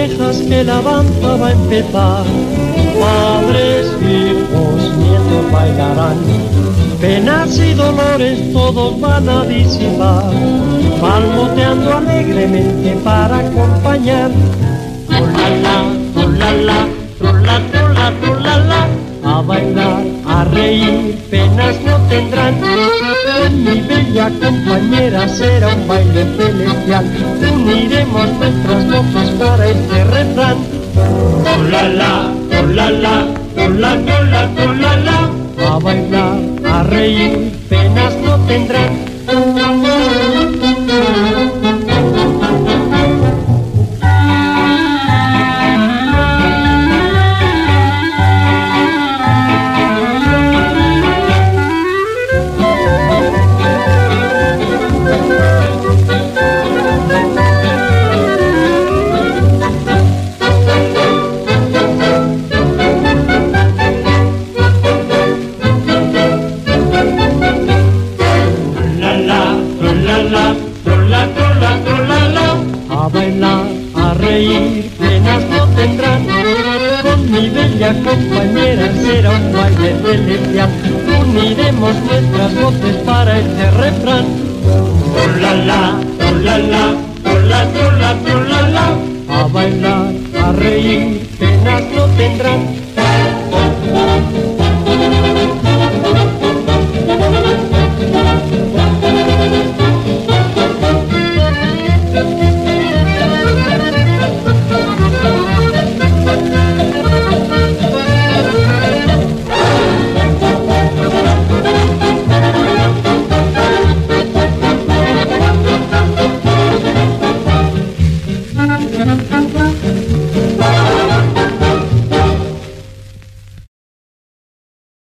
orejas que la banda va a empezar. Padres, hijos, nietos bailarán, penas y dolores todos van a disipar, palmoteando alegremente para acompañar. Trolala, trolala, trola, trola, trolala, a bailar, a reír, penas no tendrán. Mi bella compañera será un baile celestial, uniremos nuestras voces para este refrán. Trolala, trolala, trola, trola, trolala, a bailar, a reír, penas no tendrán. A bailar, a reír, penas no tendrán. Con mi bella compañera será un baile celestial, uniremos nuestras voces para este refrán. Trolala, trolala, trola, trola, trolala, a bailar, a reír, penas no tendrán.